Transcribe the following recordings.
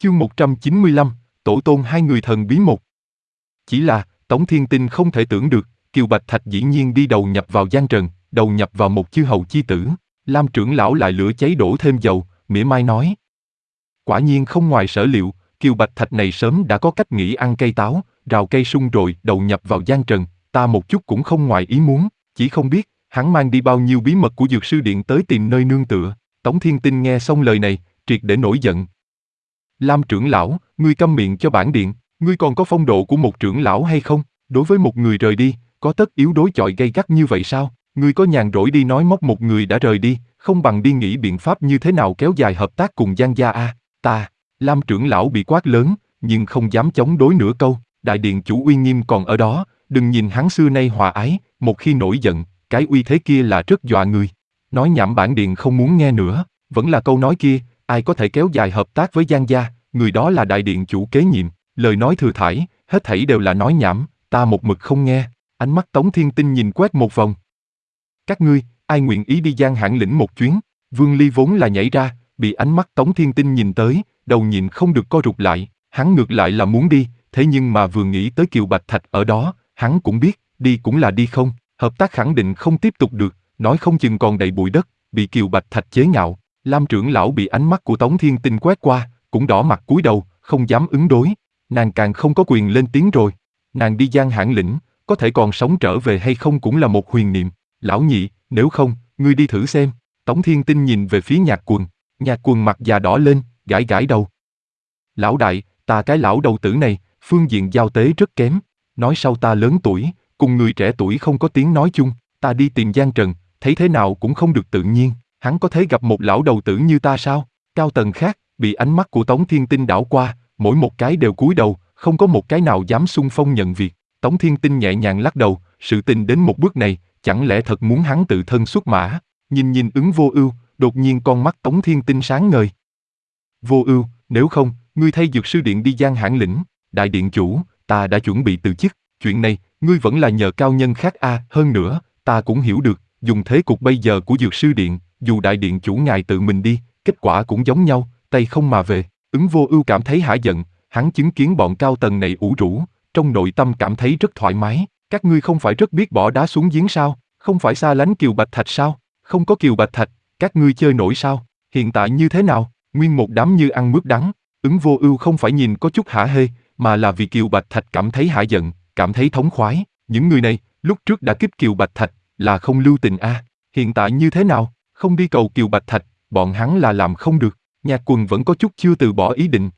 Chương 195, Tổ tôn hai người thần bí một. Chỉ là, Tống Thiên Tinh không thể tưởng được, Kiều Bạch Thạch dĩ nhiên đi đầu nhập vào gian trần, đầu nhập vào một chư hầu chi tử. Lam trưởng lão lại lửa cháy đổ thêm dầu, mỉa mai nói. Quả nhiên không ngoài sở liệu, Kiều Bạch Thạch này sớm đã có cách nghĩ ăn cây táo, rào cây sung rồi đầu nhập vào gian trần, ta một chút cũng không ngoài ý muốn, chỉ không biết, hắn mang đi bao nhiêu bí mật của Dược Sư Điện tới tìm nơi nương tựa. Tống Thiên Tinh nghe xong lời này, triệt để nổi giận. Lam trưởng lão, ngươi câm miệng cho bản điện, ngươi còn có phong độ của một trưởng lão hay không? Đối với một người rời đi, có tất yếu đối chọi gay gắt như vậy sao? Ngươi có nhàn rỗi đi nói móc một người đã rời đi, không bằng đi nghĩ biện pháp như thế nào kéo dài hợp tác cùng Giang gia a. Lam trưởng lão bị quát lớn, nhưng không dám chống đối nửa câu, đại điện chủ uy nghiêm còn ở đó, đừng nhìn hắn xưa nay hòa ái, một khi nổi giận, cái uy thế kia là rất dọa người. Nói nhảm bản điện không muốn nghe nữa, vẫn là câu nói kia, ai có thể kéo dài hợp tác với Giang gia, người đó là đại điện chủ kế nhiệm, lời nói thừa thãi, hết thảy đều là nói nhảm, ta một mực không nghe. Ánh mắt Tống Thiên Tinh nhìn quét một vòng. Các ngươi, ai nguyện ý đi Giang Hãn Lĩnh một chuyến? Vương Ly vốn là nhảy ra, bị ánh mắt Tống Thiên Tinh nhìn tới, đầu nhịn không được co rụt lại, hắn ngược lại là muốn đi, thế nhưng mà vừa nghĩ tới Kiều Bạch Thạch ở đó, hắn cũng biết, đi cũng là đi không, hợp tác khẳng định không tiếp tục được, nói không chừng còn đầy bụi đất, bị Kiều Bạch Thạch chế nhạo. Lam trưởng lão bị ánh mắt của Tống Thiên Tinh quét qua, cũng đỏ mặt cúi đầu, không dám ứng đối, nàng càng không có quyền lên tiếng rồi. Nàng đi Giang Hãn Lĩnh, có thể còn sống trở về hay không cũng là một huyền niệm. Lão nhị, nếu không, ngươi đi thử xem. Tống Thiên Tinh nhìn về phía Nhạc Quần, Nhạc Quần mặt già đỏ lên, gãi gãi đầu. Lão đại, ta cái lão đầu tử này, phương diện giao tế rất kém, nói sau ta lớn tuổi, cùng người trẻ tuổi không có tiếng nói chung, ta đi tìm Giang Trần, thấy thế nào cũng không được tự nhiên, hắn có thể gặp một lão đầu tử như ta sao? Cao tầng khác, bị ánh mắt của Tống Thiên Tinh đảo qua, mỗi một cái đều cúi đầu, không có một cái nào dám xung phong nhận việc. Tống Thiên Tinh nhẹ nhàng lắc đầu, sự tình đến một bước này, chẳng lẽ thật muốn hắn tự thân xuất mã? Nhìn Ứng Vô Ưu, đột nhiên con mắt Tống Thiên Tinh sáng ngời. Vô Ưu, nếu không, ngươi thay Dược Sư Điện đi Giang Hãn Lĩnh. Đại điện chủ, ta đã chuẩn bị từ chức, chuyện này, ngươi vẫn là nhờ cao nhân khác a. Hơn nữa, ta cũng hiểu được, dùng thế cục bây giờ của Dược Sư Điện, dù đại điện chủ ngài tự mình đi, kết quả cũng giống nhau, tay không mà về. Ứng Vô Ưu cảm thấy hả giận, hắn chứng kiến bọn cao tầng này ủ rũ, trong nội tâm cảm thấy rất thoải mái. Các ngươi không phải rất biết bỏ đá xuống giếng sao? Không phải xa lánh Kiều Bạch Thạch sao? Không có Kiều Bạch Thạch, các ngươi chơi nổi sao? Hiện tại như thế nào? Nguyên một đám như ăn mướp đắng. Ứng Vô Ưu không phải nhìn có chút hả hê, mà là vì Kiều Bạch Thạch cảm thấy hả giận, cảm thấy thống khoái. Những người này, lúc trước đã kích Kiều Bạch Thạch, là không lưu tình a. Hiện tại như thế nào? Không đi cầu Kiều Bạch Thạch, bọn hắn là làm không được. Nhạc Quần vẫn có chút chưa từ bỏ ý định.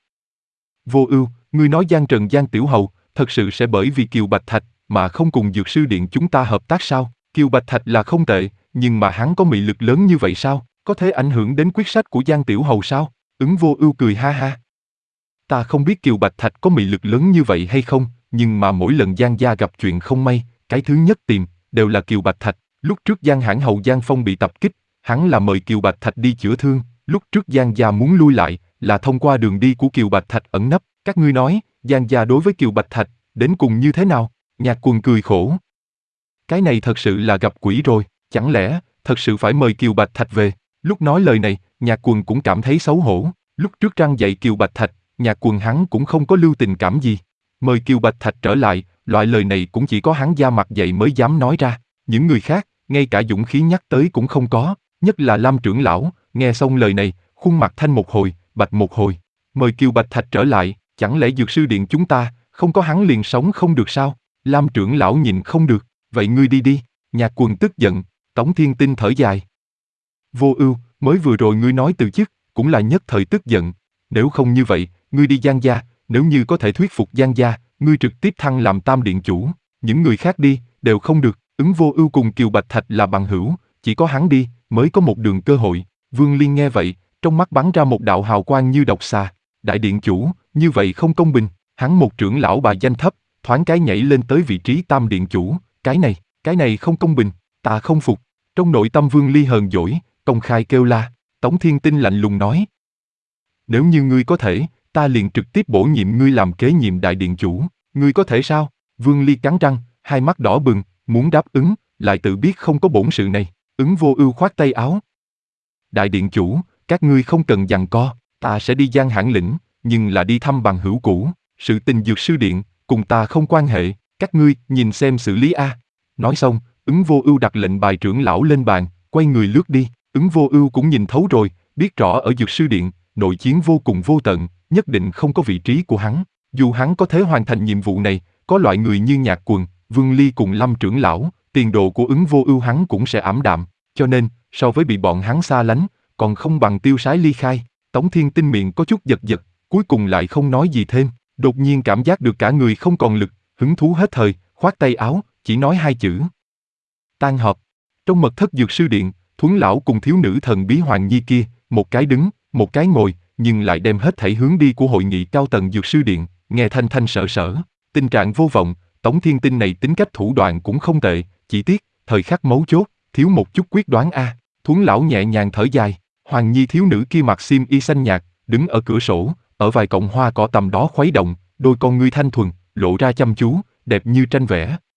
Vô Ưu, ngươi nói Giang Trần Giang Tiểu Hầu, thật sự sẽ bởi vì Kiều Bạch Thạch mà không cùng Dược Sư Điện chúng ta hợp tác sao? Kiều Bạch Thạch là không tệ, nhưng mà hắn có mị lực lớn như vậy sao? Có thể ảnh hưởng đến quyết sách của Giang Tiểu Hầu sao? Ứng Vô Ưu cười ha ha. Ta không biết Kiều Bạch Thạch có mị lực lớn như vậy hay không, nhưng mà mỗi lần Giang gia gặp chuyện không may, cái thứ nhất tìm đều là Kiều Bạch Thạch. Lúc trước Giang Hãn Hầu Giang Phong bị tập kích, hắn là mời Kiều Bạch Thạch đi chữa thương. Lúc trước Giang gia muốn lui lại, là thông qua đường đi của Kiều Bạch Thạch ẩn nấp. Các ngươi nói, Giang gia đối với Kiều Bạch Thạch đến cùng như thế nào? Nhạc Quần cười khổ. Cái này thật sự là gặp quỷ rồi, chẳng lẽ thật sự phải mời Kiều Bạch Thạch về? Lúc nói lời này, Nhạc Quần cũng cảm thấy xấu hổ. Lúc trước răng dạy Kiều Bạch Thạch, Nhạc Quần hắn cũng không có lưu tình cảm gì. Mời Kiều Bạch Thạch trở lại, loại lời này cũng chỉ có hắn da mặt dày mới dám nói ra. Những người khác, ngay cả dũng khí nhắc tới cũng không có, nhất là Lam trưởng lão, nghe xong lời này, khuôn mặt thanh một hồi, bạch một hồi. Mời Kiều Bạch Thạch trở lại, chẳng lẽ Dược Sư Điện chúng ta, không có hắn liền sống không được sao? Lam trưởng lão nhìn không được, vậy ngươi đi đi. Nhạc Quần tức giận, Tống Thiên Tinh thở dài. Vô Ưu, mới vừa rồi ngươi nói từ chức, cũng là nhất thời tức giận. Nếu không như vậy, ngươi đi Giang gia, nếu như có thể thuyết phục Giang gia, ngươi trực tiếp thăng làm Tam điện chủ. Những người khác đi, đều không được. Ứng Vô Ưu cùng Kiều Bạch Thạch là bằng hữu, chỉ có hắn đi, mới có một đường cơ hội. Vương Liên nghe vậy, trong mắt bắn ra một đạo hào quang như độc xà. Đại điện chủ, như vậy không công bình. Hắn một trưởng lão bà danh thấp, thoáng cái nhảy lên tới vị trí Tam điện chủ. Cái này không công bình, ta không phục. Trong nội tâm Vương Ly hờn dỗi, công khai kêu la. Tống Thiên Tinh lạnh lùng nói. Nếu như ngươi có thể, ta liền trực tiếp bổ nhiệm ngươi làm kế nhiệm đại điện chủ. Ngươi có thể sao? Vương Ly cắn răng, hai mắt đỏ bừng, muốn đáp ứng, lại tự biết không có bổn sự này. Ứng Vô Ưu khoát tay áo. Đại điện chủ, các ngươi không cần giằng co, ta sẽ đi Giang Hãn Lĩnh, nhưng là đi thăm bằng hữu cũ, sự tình Dược sư điện, cùng ta không quan hệ, các ngươi nhìn xem xử lý a. Nói xong, Ứng Vô Ưu đặt lệnh bài trưởng lão lên bàn, quay người lướt đi. Ứng Vô Ưu cũng nhìn thấu rồi, biết rõ ở Dược sư điện, nội chiến vô cùng vô tận, nhất định không có vị trí của hắn. Dù hắn có thể hoàn thành nhiệm vụ này, có loại người như Nhạc Quần, Vương Ly cùng Lâm trưởng lão, tiền đồ của Ứng Vô Ưu hắn cũng sẽ ảm đạm, cho nên, so với bị bọn hắn xa lánh, còn không bằng tiêu sái ly khai. Tống Thiên Tinh miệng có chút giật giật, cuối cùng lại không nói gì thêm, đột nhiên cảm giác được cả người không còn lực, hứng thú hết thời, khoát tay áo, chỉ nói hai chữ. Tan họp. Trong mật thất Dược sư điện, Thuấn lão cùng thiếu nữ thần bí Hoàng Nhi kia, một cái đứng, một cái ngồi, nhưng lại đem hết thảy hướng đi của hội nghị cao tầng Dược sư điện, nghe thanh thanh sở sở, tình trạng vô vọng. Tống Thiên Tinh này tính cách thủ đoạn cũng không tệ, chỉ tiếc, thời khắc mấu chốt, thiếu một chút quyết đoán a. Thuấn lão nhẹ nhàng thở dài. Hoàng Nhi thiếu nữ kia mặc xiêm y xanh nhạt, đứng ở cửa sổ, ở vài cọng hoa cỏ tầm đó khuấy động, đôi con ngươi thanh thuần, lộ ra chăm chú, đẹp như tranh vẽ.